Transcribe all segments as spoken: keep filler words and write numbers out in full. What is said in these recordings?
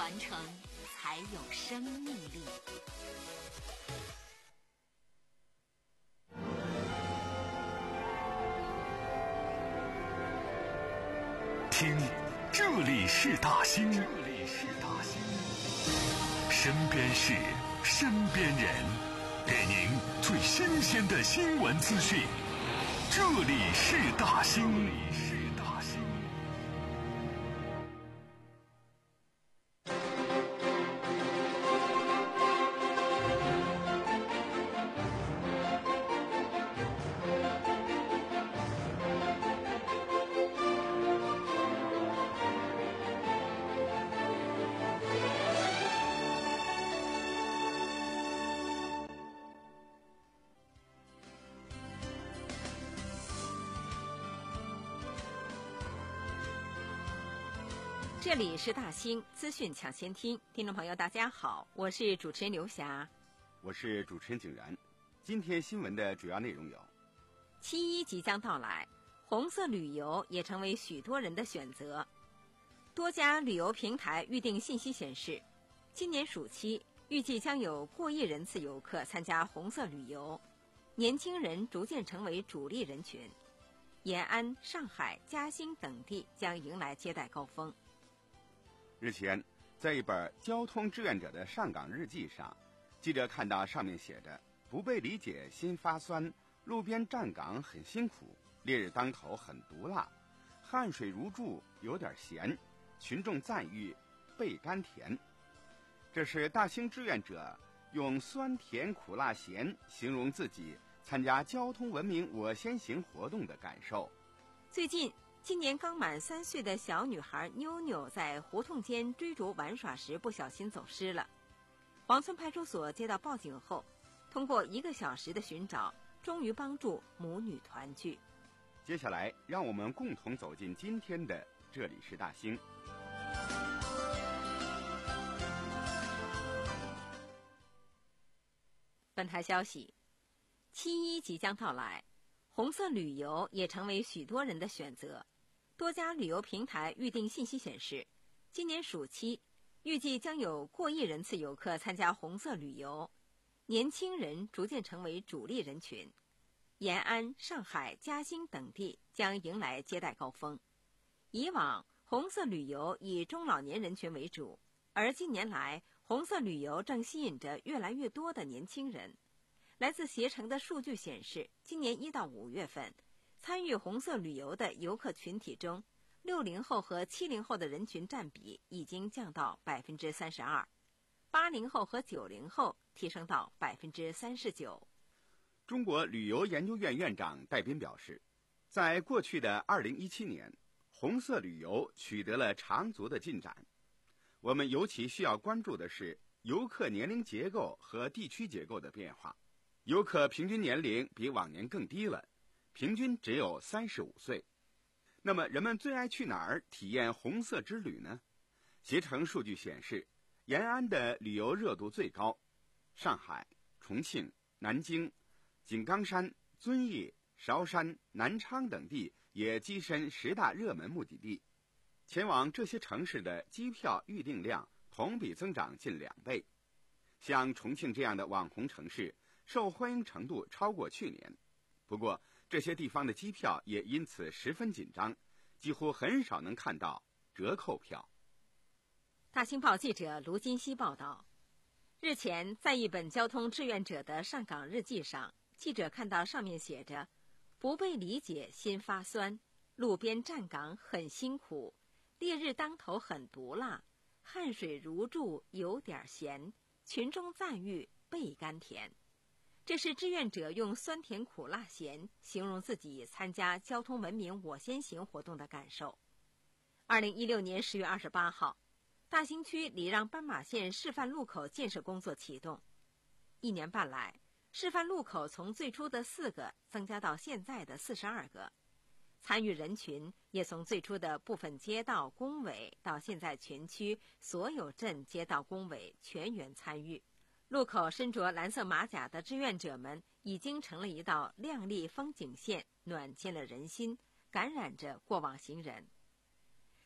传承才有生命力。 听，这里是大兴，这里是大兴，身边事，身边人，给您最新鲜的新闻资讯。这里是大兴，这里是大兴。 这里是大兴资讯抢先听，听众朋友大家好，我是主持人刘霞， 我是主持人景然。今天新闻的主要内容有： 七一即将到来，红色旅游也成为许多人的选择。多家旅游平台预订信息显示，今年暑期预计将有过亿人次游客参加红色旅游，年轻人逐渐成为主力人群。延安、上海、嘉兴等地将迎来接待高峰。 日前，在一本交通志愿者的上岗日记上，记者看到上面写着：不被理解心发酸，路边站岗很辛苦，烈日当头很毒辣，汗水如注有点咸，群众赞誉倍甘甜。这是大兴志愿者用酸甜苦辣咸形容自己参加交通文明我先行活动的感受。 最近今年刚满三岁的小女孩妞妞在胡同间追逐玩耍时不小心走失了。黄村派出所接到报警后，通过一个小时的寻找，终于帮助母女团聚。 接下来让我们共同走进今天的这里是大兴。 本台消息，七一即将到来，红色旅游也成为许多人的选择。多家旅游平台预订信息显示，今年暑期预计将有过亿人次游客参加红色旅游，年轻人逐渐成为主力人群。延安、上海、嘉兴等地将迎来接待高峰。以往红色旅游以中老年人群为主，而近年来红色旅游正吸引着越来越多的年轻人。来自携程的数据显示，今年一到五月份，参与红色旅游的游客群体中，六零后和七零后的人群占比已经降到百分之三十二，八零后和九零后提升到百分之三十九。 中国旅游研究院院长戴斌表示，在过去的二零一七年，红色旅游取得了长足的进展。我们尤其需要关注的是游客年龄结构和地区结构的变化。游客平均年龄比往年更低了，平均只有三十五岁。那么人们最爱去哪儿体验红色之旅呢？携程数据显示，延安的旅游热度最高，上海、重庆、南京、井冈山、遵义、韶山、南昌等地也跻身十大热门目的地。前往这些城市的机票预订量同比增长近两倍。像重庆这样的网红城市，受欢迎程度超过去年。不过这些地方的机票也因此十分紧张，几乎很少能看到折扣票。 大兴报记者卢金熙报道，日前在一本交通志愿者的上岗日记上，记者看到上面写着：不被理解心发酸，路边站岗很辛苦，烈日当头很毒辣，汗水如注有点咸，群众赞誉倍甘甜。这是志愿者用酸甜苦辣咸形容自己参加交通文明我先行活动的感受。二零一六年十月二十八号，大兴区礼让斑马线示范路口建设工作启动。一年半来，示范路口从最初的四个增加到现在的四十二个，参与人群也从最初的部分街道工委到现在全区所有镇街道工委全员参与。路口身着蓝色马甲的志愿者们已经成了一道亮丽风景线，暖进了人心，感染着过往行人。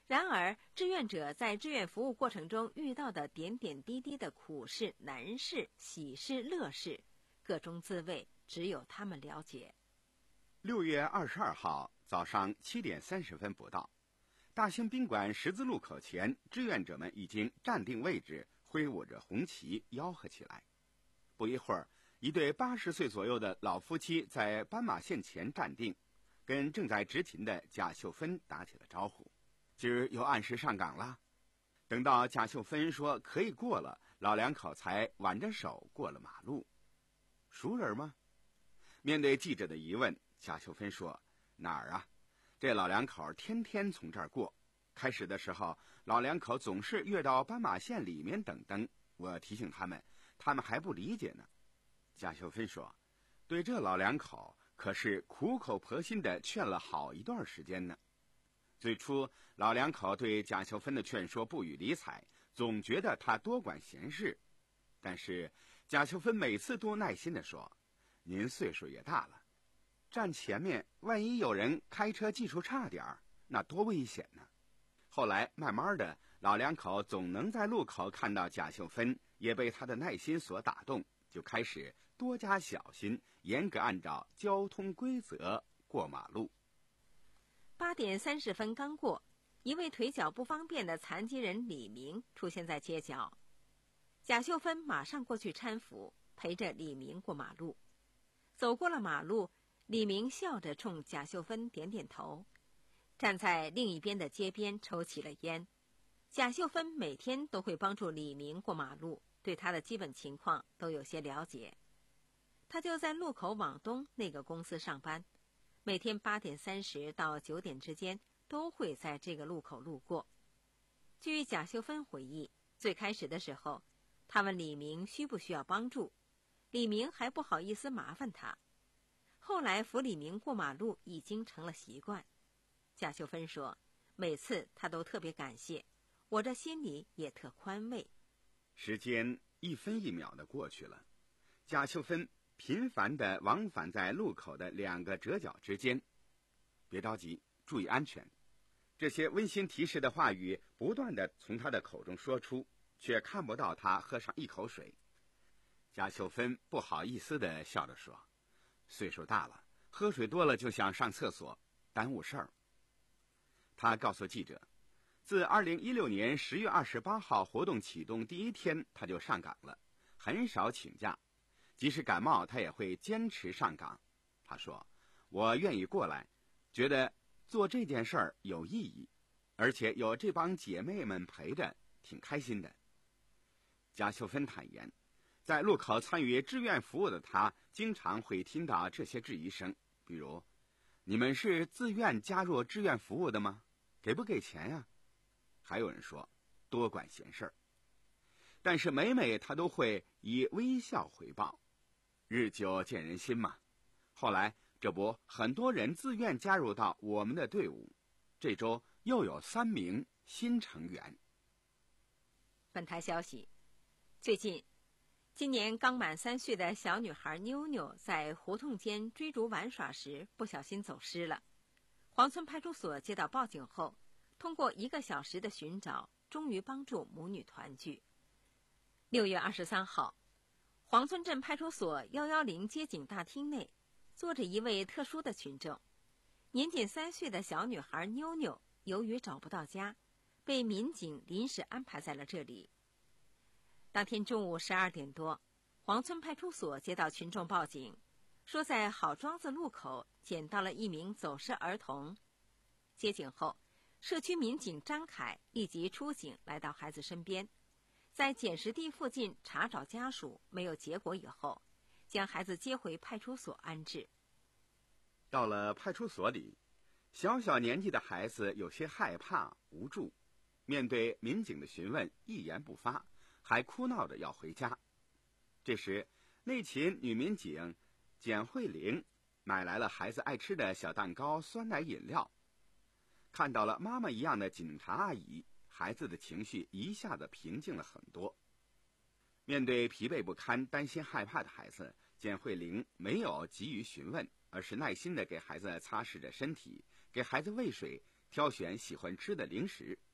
然而，志愿者在志愿服务过程中遇到的点点滴滴的苦事、难事、喜事、乐事，各中滋味，只有他们了解。 六月二十二号早上七点三十分不到，大兴宾馆十字路口前，志愿者们已经站定位置，挥舞着红旗，吆喝起来。不一会儿，一对八十岁左右的老夫妻在斑马线前站定，跟正在执勤的贾秀芬打起了招呼。今儿又按时上岗了。等到贾秀芬说可以过了，老两口才挽着手过了马路。熟人吗？面对记者的疑问，贾秀芬说：哪儿啊？这老两口天天从这儿过。开始的时候，老两口总是越到斑马线里面等灯，我提醒他们，他们还不理解呢。贾秀芬说：对这老两口可是苦口婆心地劝了好一段时间呢。最初，老两口对贾秀芬的劝说不予理睬，总觉得她多管闲事。但是贾秀芬每次都耐心地说：您岁数也大了，站前面万一有人开车技术差点儿，那多危险呢。后来慢慢的，老两口总能在路口看到贾秀芬，也被她的耐心所打动，就开始多加小心，严格按照交通规则过马路。 八点三十分刚过，一位腿脚不方便的残疾人李明出现在街角。贾秀芬马上过去搀扶，陪着李明过马路。走过了马路，李明笑着冲贾秀芬点点头，站在另一边的街边抽起了烟。贾秀芬每天都会帮助李明过马路，对他的基本情况都有些了解。他就在路口往东那个公司上班，每天八点三十到九点之间都会在这个路口路过。据贾秀芬回忆，最开始的时候，他问李明需不需要帮助，李明还不好意思麻烦他。后来扶李明过马路已经成了习惯。贾秀芬说，每次他都特别感谢，我这心里也特宽慰。 时间一分一秒的过去了，贾秀芬频繁地往返在路口的两个折角之间。别着急，注意安全。这些温馨提示的话语不断地从他的口中说出，却看不到他喝上一口水。贾秀芬不好意思地笑着说：岁数大了，喝水多了就想上厕所，耽误事儿。他告诉记者，自二零一六年十月二十八号活动启动第一天，他就上岗了，很少请假，即使感冒他也会坚持上岗。他说：我愿意过来，觉得做这件事儿有意义，而且有这帮姐妹们陪着，挺开心的。贾秀芬坦言，在路口参与志愿服务的他，经常会听到这些质疑声，比如：你们是自愿加入志愿服务的吗？给不给钱呀？还有人说多管闲事儿。但是每每他都会以微笑回报。日久见人心嘛。后来这不，很多人自愿加入到我们的队伍，这周又有三名新成员。 本台消息，最近今年刚满三岁的小女孩妞妞在胡同间追逐玩耍时不小心走失了。黄村派出所接到报警后，通过一个小时的寻找，终于帮助母女团聚。六月二十三号，黄村镇派出所一一零接警大厅内，坐着一位特殊的群众。年仅三岁的小女孩妞妞，由于找不到家，被民警临时安排在了这里。当天中午十二点多，黄村派出所接到群众报警，说在好庄子路口捡到了一名走失儿童。接警后，社区民警张凯立即出警来到孩子身边，在捡拾地附近查找家属，没有结果以后，将孩子接回派出所安置。 到了派出所里，小小年纪的孩子有些害怕无助，面对民警的询问一言不发，还哭闹着要回家。这时内勤女民警简慧玲买来了孩子爱吃的小蛋糕、酸奶饮料。看到了妈妈一样的警察阿姨，孩子的情绪一下子平静了很多。面对疲惫不堪、担心害怕的孩子，简慧玲没有急于询问，而是耐心地给孩子擦拭着身体，给孩子喂水，挑选喜欢吃的零食。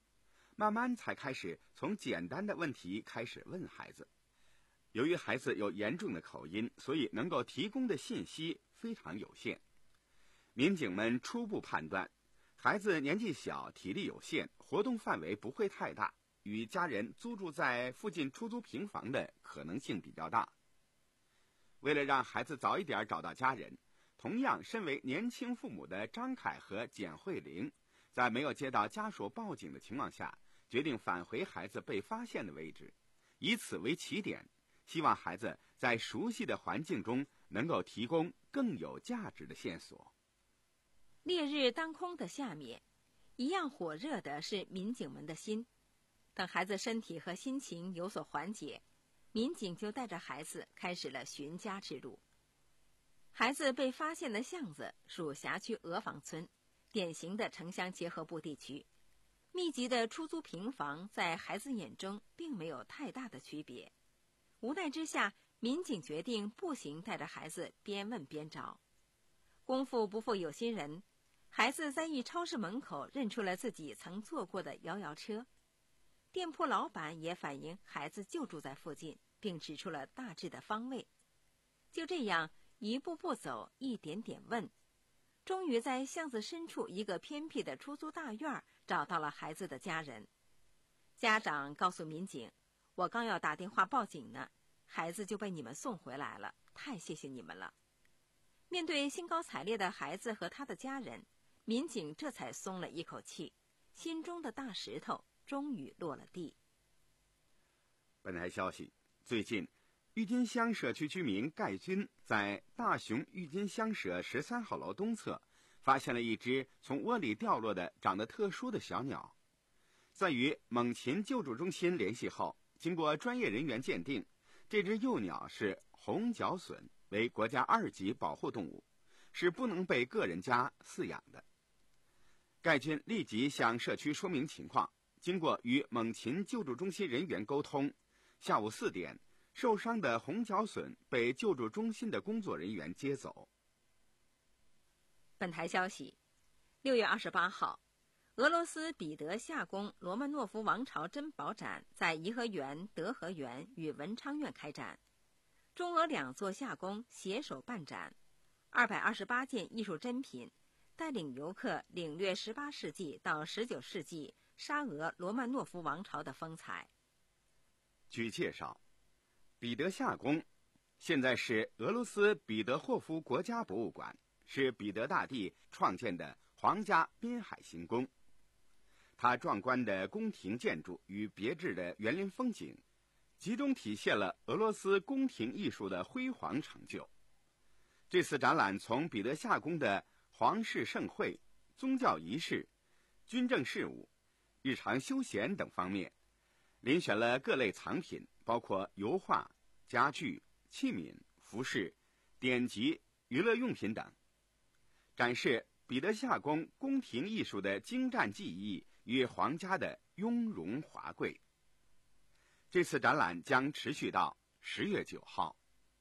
慢慢才开始从简单的问题开始问孩子。由于孩子有严重的口音，所以能够提供的信息非常有限。民警们初步判断，孩子年纪小，体力有限，活动范围不会太大，与家人租住在附近出租平房的可能性比较大。为了让孩子早一点找到家人，同样身为年轻父母的张凯和简慧玲，在没有接到家属报警的情况下，决定返回孩子被发现的位置，以此为起点，希望孩子在熟悉的环境中能够提供更有价值的线索。 烈日当空的下面，一样火热的是民警们的心。等孩子身体和心情有所缓解，民警就带着孩子开始了寻家之路。孩子被发现的巷子属辖区鹅坊村，典型的城乡结合部地区。密集的出租平房在孩子眼中并没有太大的区别。无奈之下，民警决定步行带着孩子边问边找。功夫不负有心人，孩子在一超市门口认出了自己曾坐过的摇摇车。店铺老板也反映孩子就住在附近，并指出了大致的方位。就这样一步步走，一点点问，终于在巷子深处一个偏僻的出租大院找到了孩子的家人。家长告诉民警，我刚要打电话报警呢，孩子就被你们送回来了，太谢谢你们了。面对兴高采烈的孩子和他的家人，民警这才松了一口气，心中的大石头终于落了地。 本台消息，最近郁金乡社区居民盖军在大雄郁金乡社十三号楼东侧发现了一只从窝里掉落的长得特殊的小鸟。在与猛禽救助中心联系后，经过专业人员鉴定，这只幼鸟是红脚隼，为国家二级保护动物，是不能被个人家饲养的。盖军立即向社区说明情况，经过与猛禽救助中心人员沟通，下午四点，受伤的红脚隼被救助中心的工作人员接走。 本台消息，六月二十八号，俄罗斯彼得夏宫罗曼诺夫王朝珍宝展在颐和园、德和园与文昌院开展，中俄两座夏宫携手办展，二百二十八件艺术珍品，带领游客领略十八世纪到十九世纪沙俄罗曼诺夫王朝的风采。 据介绍，彼得夏宫现在是俄罗斯彼得霍夫国家博物馆，是彼得大帝创建的皇家滨海行宫。它壮观的宫廷建筑与别致的园林风景，集中体现了俄罗斯宫廷艺术的辉煌成就。这次展览从彼得夏宫的皇室盛会、宗教仪式、军政事务、日常休闲等方面，遴选了各类藏品，包括油画、家具、器皿、服饰、典籍、娱乐用品等，展示彼得夏宫宫廷艺术的精湛技艺与皇家的雍容华贵。这次展览将持续到十月九号。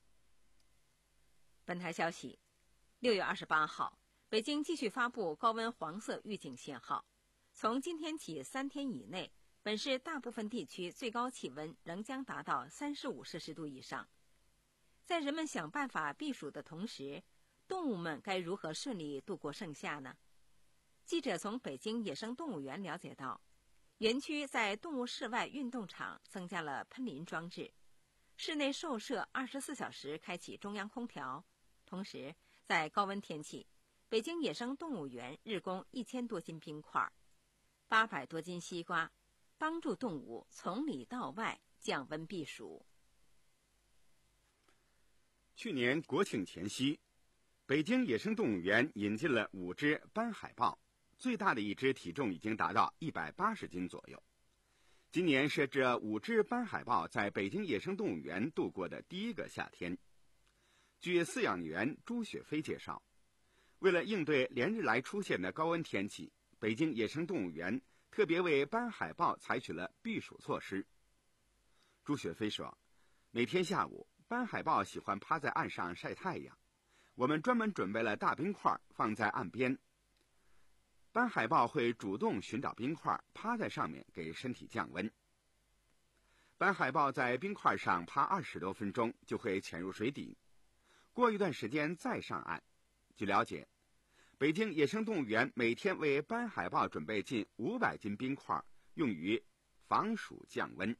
本台消息，六月二十八号，北京继续发布高温黄色预警信号。从今天起三天以内，本市大部分地区最高气温仍将达到三十五摄氏度以上。在人们想办法避暑的同时，动物们该如何顺利度过盛夏呢？记者从北京野生动物园了解到，园区在动物室外运动场增加了喷淋装置，室内兽舍二十四小时开启中央空调。同时，在高温天气，北京野生动物园日供一千多斤冰块、八百多斤西瓜，帮助动物从里到外降温避暑。 去年国庆前夕，北京野生动物园引进了五只斑海豹，最大的一只体重已经达到一百八十斤左右。今年是这五只斑海豹在北京野生动物园度过的第一个夏天。据饲养员朱雪飞介绍，为了应对连日来出现的高温天气，北京野生动物园特别为斑海豹采取了避暑措施。朱雪飞说，每天下午，斑海豹喜欢趴在岸上晒太阳，我们专门准备了大冰块放在岸边。 斑海豹会主动寻找冰块，趴在上面给身体降温。斑海豹在冰块上趴二十多分钟，就会潜入水底，过一段时间再上岸。据了解，北京野生动物园每天为斑海豹准备近五百斤冰块，用于防暑降温。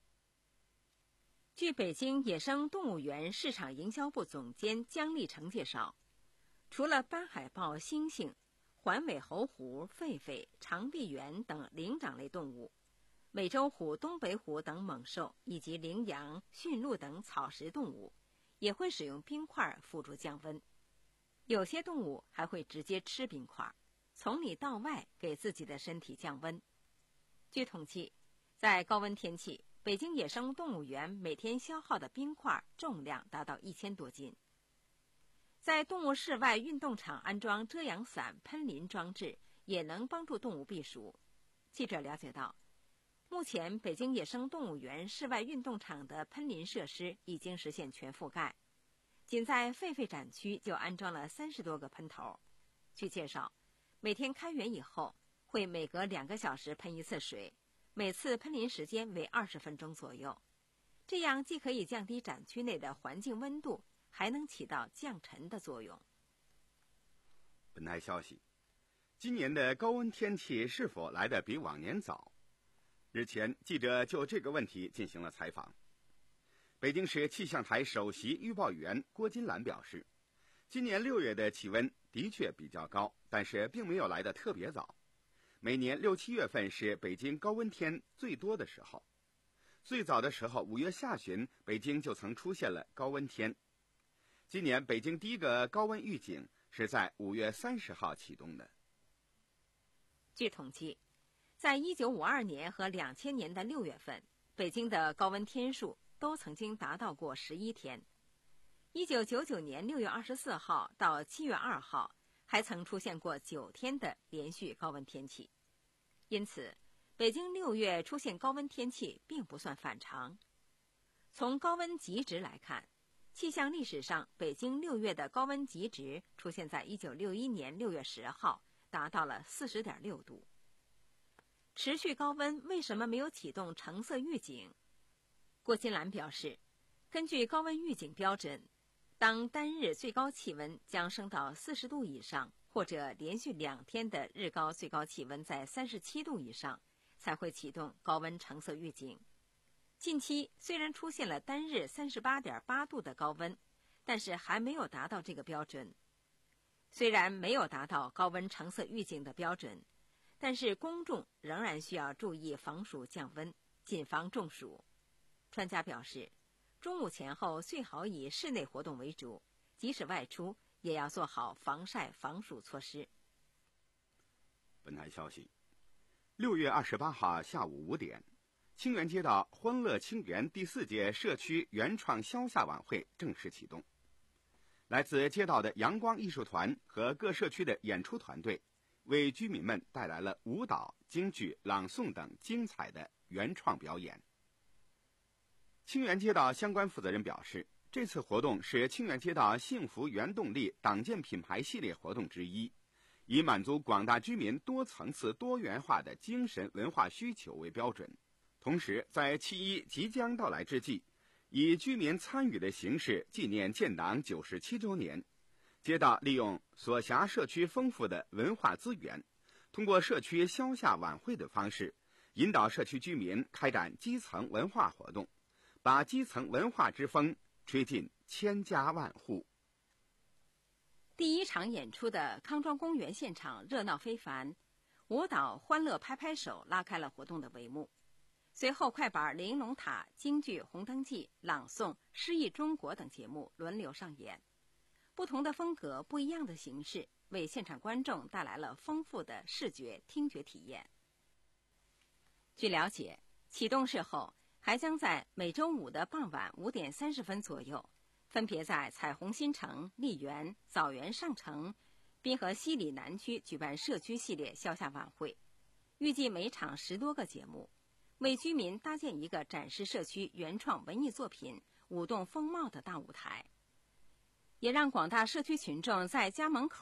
据北京野生动物园市场营销部总监姜立成介绍，除了斑海豹、猩猩、环尾猴狐、狒狒、长臂猿等灵长类动物，美洲虎、东北虎等猛兽以及羚羊、驯鹿等草食动物也会使用冰块辅助降温。有些动物还会直接吃冰块，从里到外给自己的身体降温。据统计，在高温天气，北京野生动物园每天消耗的冰块重量达到一千多斤。在动物室外运动场安装遮阳伞、喷淋装置，也能帮助动物避暑。记者了解到，目前北京野生动物园室外运动场的喷淋设施已经实现全覆盖，仅在狒狒展区就安装了三十多个喷头。据介绍，每天开园以后，会每隔两个小时喷一次水，每次喷淋时间为二十分钟左右。这样既可以降低展区内的环境温度，还能起到降尘的作用。 本台消息，今年的高温天气是否来得比往年早？日前，记者就这个问题进行了采访。北京市气象台首席预报员郭金兰表示，今年六月的气温的确比较高，但是并没有来得特别早。每年六七月份是北京高温天最多的时候，最早的时候五月下旬，北京就曾出现了高温天。今年北京第一个高温预警是在五月三十号启动的。 据统计，在一九五二年和两千年的六月份，北京的高温天数都曾经达到过十一天。一九九九年六月二十四号到七月二号，还曾出现过九天的连续高温天气。因此，北京六月出现高温天气并不算反常。从高温极值来看，气象历史上北京六月的高温极值出现在一九六一年六月十号，达到了 四十点六度。持续高温为什么没有启动橙色预警？郭金兰表示，根据高温预警标准，当单日最高气温将升到四十度以上，或者连续两天的日高最高气温在三十七度以上，才会启动高温橙色预警。近期虽然出现了单日 三十八点八度的高温，但是还没有达到这个标准。虽然没有达到高温橙色预警的标准，但是公众仍然需要注意防暑降温，谨防中暑。专家表示，中午前后最好以室内活动为主，即使外出也要做好防晒防暑措施。 本台消息，六月二十八号下午五点，清源街道欢乐清源第四届社区原创消夏晚会正式启动。来自街道的阳光艺术团和各社区的演出团队，为居民们带来了舞蹈、京剧、朗诵等精彩的原创表演。清源街道相关负责人表示，这次活动是清源街道幸福原动力党建品牌系列活动之一，以满足广大居民多层次多元化的精神文化需求为标准。同时，在七一即将到来之际，以居民参与的形式纪念建党九十七周年。街道利用所辖社区丰富的文化资源，通过社区消夏晚会的方式，引导社区居民开展基层文化活动，把基层文化之风吹进千家万户。 第一场演出的康庄公园现场热闹非凡，舞蹈欢乐拍拍手拉开了活动的帷幕。随后快板玲珑塔、京剧红灯记、朗诵诗意中国等节目轮流上演，不同的风格不一样的形式，为现场观众带来了丰富的视觉听觉体验。据了解，启动式后还将在每周五的傍晚五点三十分左右，分别在彩虹新城、丽园、枣园上城、滨河西里南区举办社区系列消夏晚会，预计每场十多个节目，为居民搭建一个展示社区原创文艺作品、舞动风貌的大舞台，也让广大社区群众在家门口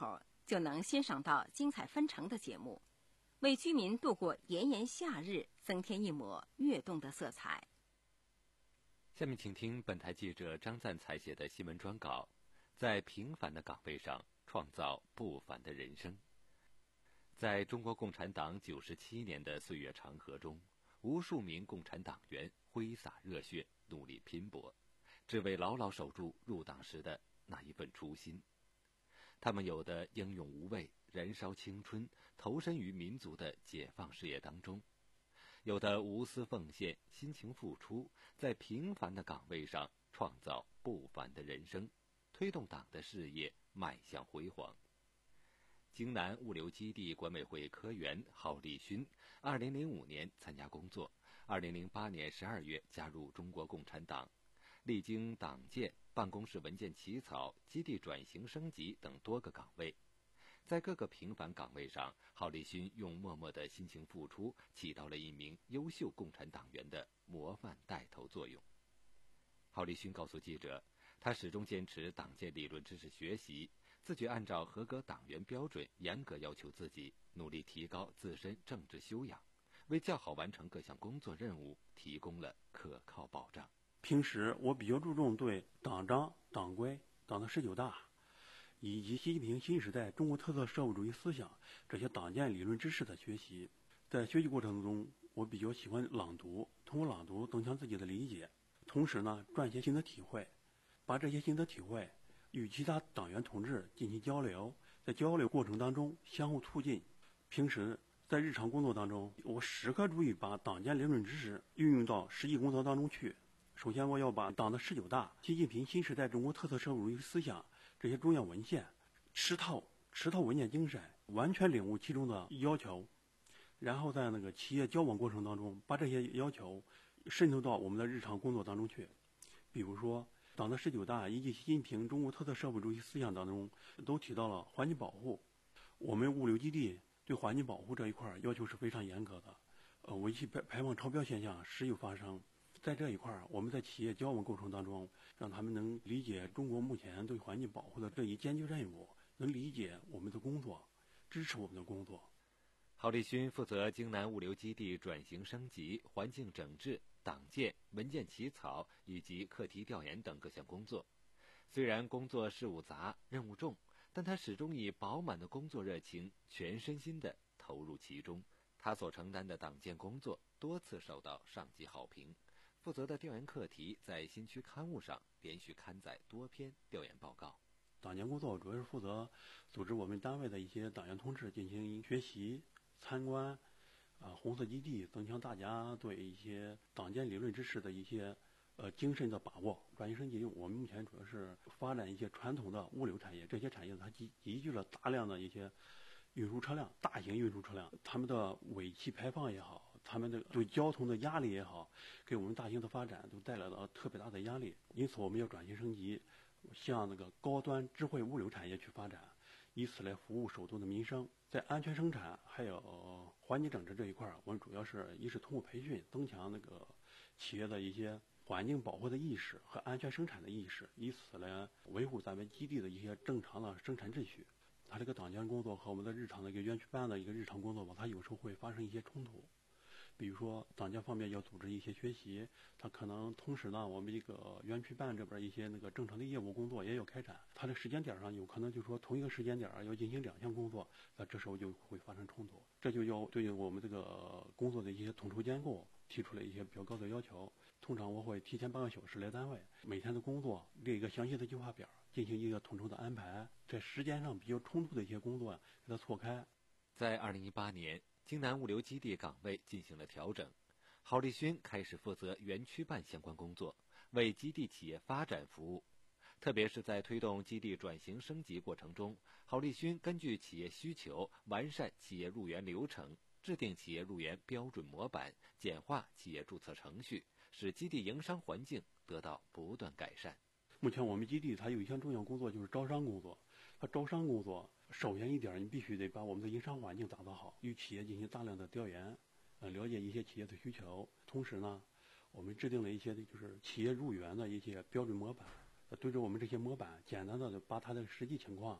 就能欣赏到精彩纷呈的节目，为居民度过炎炎夏日增添一抹跃动的色彩。 下面请听本台记者张赞采写的新闻专稿，在平凡的岗位上创造不凡的人生。在中国共产党九十七年的岁月长河中，无数名共产党员挥洒热血，努力拼搏，只为牢牢守住入党时的那一份初心。他们有的英勇无畏，燃烧青春，投身于民族的解放事业当中；有的无私奉献，辛勤付出，在平凡的岗位上创造不凡的人生，推动党的事业迈向辉煌。京南物流基地管委会科员郝立勋，二零零五年参加工作，二零零八年十二月加入中国共产党，历经党建、办公室文件起草、基地转型升级等多个岗位。在各个平凡岗位上，郝立勋用默默的辛勤付出，起到了一名优秀共产党员的模范带头作用。郝立勋告诉记者，他始终坚持党建理论知识学习，自觉按照合格党员标准严格要求自己，努力提高自身政治修养，为较好完成各项工作任务提供了可靠保障。 平时我比较注重对党章、党规、党的十九大以及习近平新时代中国特色社会主义思想这些党建理论知识的学习。在学习过程中，我比较喜欢朗读，通过朗读增强自己的理解，同时呢撰写新的体会，把这些新的体会与其他党员同志进行交流，在交流过程当中相互促进。平时在日常工作当中，我时刻注意把党建理论知识运用到实际工作当中去。首先，我要把党的十九大、习近平新时代中国特色社会主义思想这些重要文献吃透吃透文件精神，完全领悟其中的要求，然后在那个企业交往过程当中，把这些要求渗透到我们的日常工作当中去。比如说，党的十九大以及习近平中国特色社会主义思想当中都提到了环境保护。我们物流基地对环境保护这一块要求是非常严格的，呃，尾气排排放超标现象时有发生。在这一块，我们在企业交往过程当中，让他们能理解中国目前对环境保护的这一艰巨任务，能理解我们的工作，支持我们的工作。 郝立勋负责京南物流基地转型升级、环境整治、党建、文件起草以及课题调研等各项工作。虽然工作事务杂、任务重，但他始终以饱满的工作热情，全身心地投入其中。他所承担的党建工作多次受到上级好评。负责的调研课题在新区刊物上连续刊载多篇调研报告。 党建工作主要是负责组织我们单位的一些党员同志进行学习、参观，啊，红色基地，增强大家对一些党建理论知识的一些呃精神的把握。转型升级，我们目前主要是发展一些传统的物流产业，这些产业它集集聚了大量的一些运输车辆，大型运输车辆，他们的尾气排放也好，他们的对交通的压力也好，给我们大型的发展都带来了特别大的压力。因此，我们要转型升级，向那个高端智慧物流产业去发展，以此来服务首都的民生。在安全生产还有环境整治这一块，我们主要是一是通过培训，增强那个企业的一些环境保护的意识和安全生产的意识，以此来维护咱们基地的一些正常的生产秩序。它这个党建工作和我们的日常的一个园区办的一个日常工作吧，它有时候会发生一些冲突。比如说党建方面要组织一些学习，它可能同时呢，我们这个园区办这边一些那个正常的业务工作也要开展，它的时间点上有可能就说同一个时间点要进行两项工作，那这时候就会发生冲突，这就要对我们这个工作的一些统筹兼顾提出了一些比较高的要求。通常我会提前半个小时来单位，每天的工作列一个详细的计划表，进行一个统筹的安排，在时间上比较冲突的一些工作给它错开。 在二零一八年，京南物流基地岗位进行了调整，郝立勋开始负责园区办相关工作，为基地企业发展服务。特别是在推动基地转型升级过程中，郝立勋根据企业需求，完善企业入园流程，制定企业入园标准模板，简化企业注册程序，使基地营商环境得到不断改善。 目前我们基地它有一项重要工作，就是招商工作。它招商工作首先一点，你必须得把我们的营商环境打造好，与企业进行大量的调研，呃，了解一些企业的需求。同时呢，我们制定了一些就是企业入园的一些标准模板，呃，对着我们这些模板，简单的把它的实际情况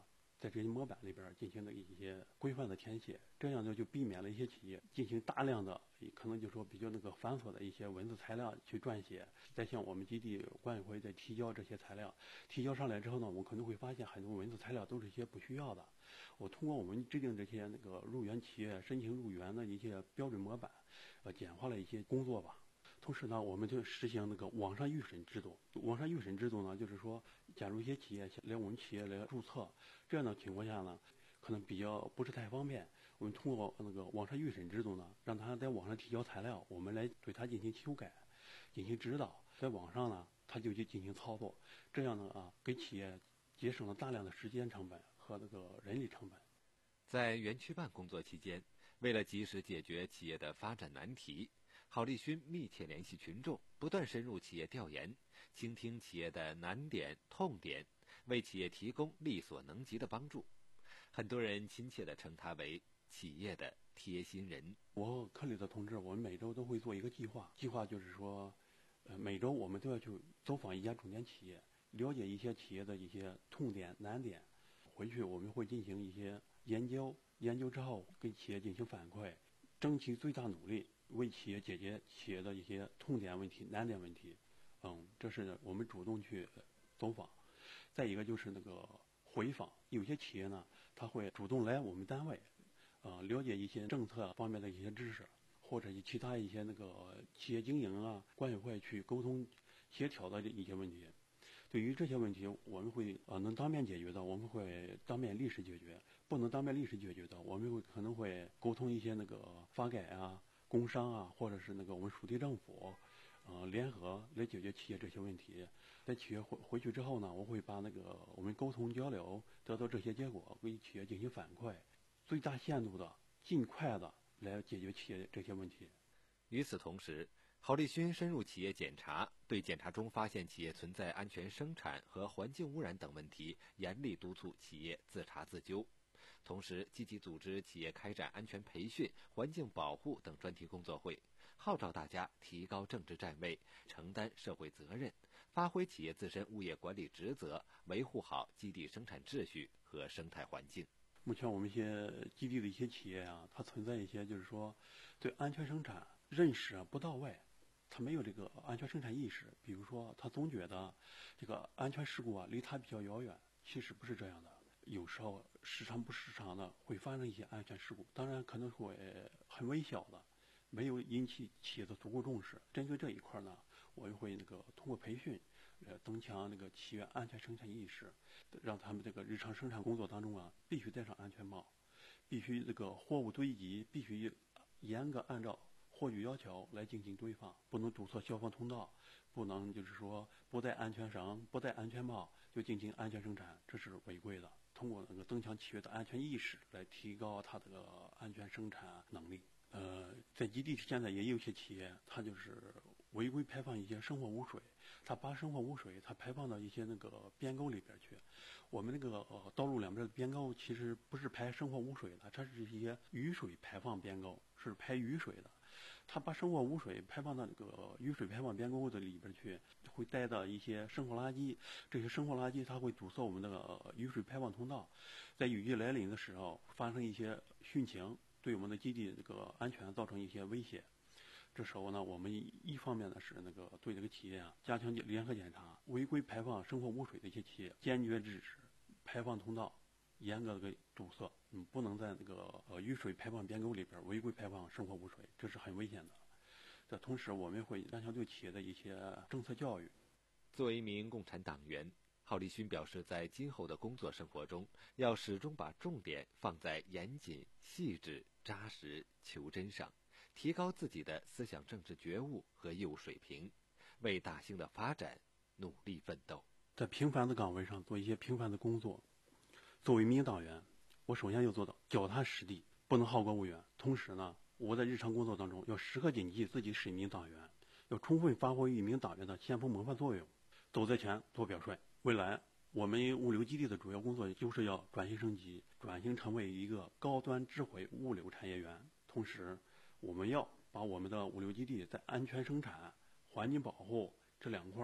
在这些模板里边进行了一些规范的填写，这样呢就避免了一些企业进行大量的可能就说比较那个繁琐的一些文字材料去撰写，再向我们基地管委会再提交这些材料，提交上来之后呢，我可能会发现很多文字材料都是一些不需要的。我通过我们制定这些那个入园企业申请入园的一些标准模板，呃，简化了一些工作吧。同时呢，我们就实行那个网上预审制度。网上预审制度呢，就是说，假如一些企业来我们企业来注册，这样的情况下呢，可能比较不是太方便。我们通过那个网上预审制度呢，让他在网上提交材料，我们来对他进行修改、进行指导，在网上呢，他就去进行操作。这样呢啊，给企业节省了大量的时间成本和那个人力成本。 在园区办工作期间，为了及时解决企业的发展难题，郝立勋密切联系群众，不断深入企业调研，倾听企业的难点、痛点，为企业提供力所能及的帮助。很多人亲切地称他为企业的贴心人。 我和科里的同志，我们每周都会做一个计划，计划就是说，呃，每周我们都要去走访一家重点企业，了解一些企业的一些痛点、难点，回去我们会进行一些研究，研究之后给企业进行反馈，争取最大努力为企业解决企业的一些痛点问题、难点问题。嗯，这是我们主动去走访。再一个就是那个回访，有些企业呢，他会主动来我们单位，呃，了解一些政策方面的一些知识，或者其他一些那个企业经营啊、管委会去沟通协调的一些问题。对于这些问题，我们会呃能当面解决的，我们会当面立时解决；不能当面立时解决的，我们会可能会沟通一些那个发改啊、工商啊，或者是那个我们属地政府，呃，联合来解决企业这些问题。在企业回回去之后呢，我会把那个我们沟通交流得到这些结果，为企业进行反馈，最大限度的、尽快的来解决企业这些问题。 与此同时，郝立勋深入企业检查，对检查中发现企业存在安全生产和环境污染等问题，严厉督促企业自查自纠。同时，积极组织企业开展安全培训、环境保护等专题工作会，号召大家提高政治站位，承担社会责任，发挥企业自身物业管理职责，维护好基地生产秩序和生态环境。 目前我们一些基地的一些企业啊，它存在一些就是说对安全生产认识啊不到位，他没有这个安全生产意识。比如说，他总觉得这个安全事故啊离他比较遥远，其实不是这样的。有时候时常不时常的会发生一些安全事故，当然可能会很微小的，没有引起企业的足够重视。针对这一块呢，我们会那个通过培训，呃，增强那个企业安全生产意识，让他们这个日常生产工作当中啊，必须戴上安全帽，必须这个货物堆积必须严格按照货具要求来进行堆放，不能堵塞消防通道，不能就是说不戴安全绳、不戴安全帽就进行安全生产，这是违规的。通过那个增强企业的安全意识，来提高它这个安全生产能力。呃，在基地现在也有些企业，它就是违规排放一些生活污水，它把生活污水它排放到一些那个边沟里边去。我们那个呃道路两边的边沟其实不是排生活污水的，它是一些雨水排放边沟，是排雨水的。它把生活污水排放到那个雨水排放边沟的里边去，会带到一些生活垃圾。这些生活垃圾它会堵塞我们的、呃、雨水排放通道，在雨季来临的时候发生一些汛情，对我们的基地这个安全造成一些威胁。这时候呢，我们一方面呢是那个对这个企业啊加强联合检查，违规排放生活污水的一些企业坚决制止，排放通道严格的堵塞，嗯，不能在那个呃雨水排放边沟里边违规排放生活污水，这是很危险的。这同时，我们会加强对企业的一些政策教育。 作为一名共产党员，郝立勋表示，在今后的工作生活中，要始终把重点放在严谨、细致、扎实、求真上，提高自己的思想政治觉悟和业务水平，为大兴的发展努力奋斗。 在平凡的岗位上做一些平凡的工作。作为一名党员，我首先要做到脚踏实地，不能好高骛远。同时呢，我在日常工作当中要时刻谨记自己是一名党员，要充分发挥一名党员的先锋模范作用，走在前，做表率。未来我们物流基地的主要工作就是要转型升级，转型成为一个高端智慧物流产业园。同时，我们要把我们的物流基地在安全生产、环境保护这两块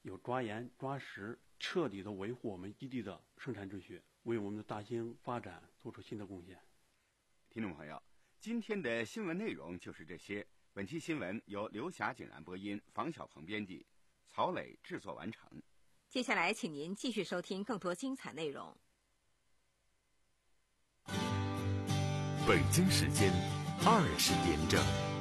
有抓严抓实，彻底的维护我们基地的生产秩序，为我们的大兴发展做出新的贡献。 听众朋友，今天的新闻内容就是这些。本期新闻由刘霞、景然播音，房小鹏编辑，曹磊制作完成。 接下来，请您继续收听更多精彩内容。 北京时间二十点整。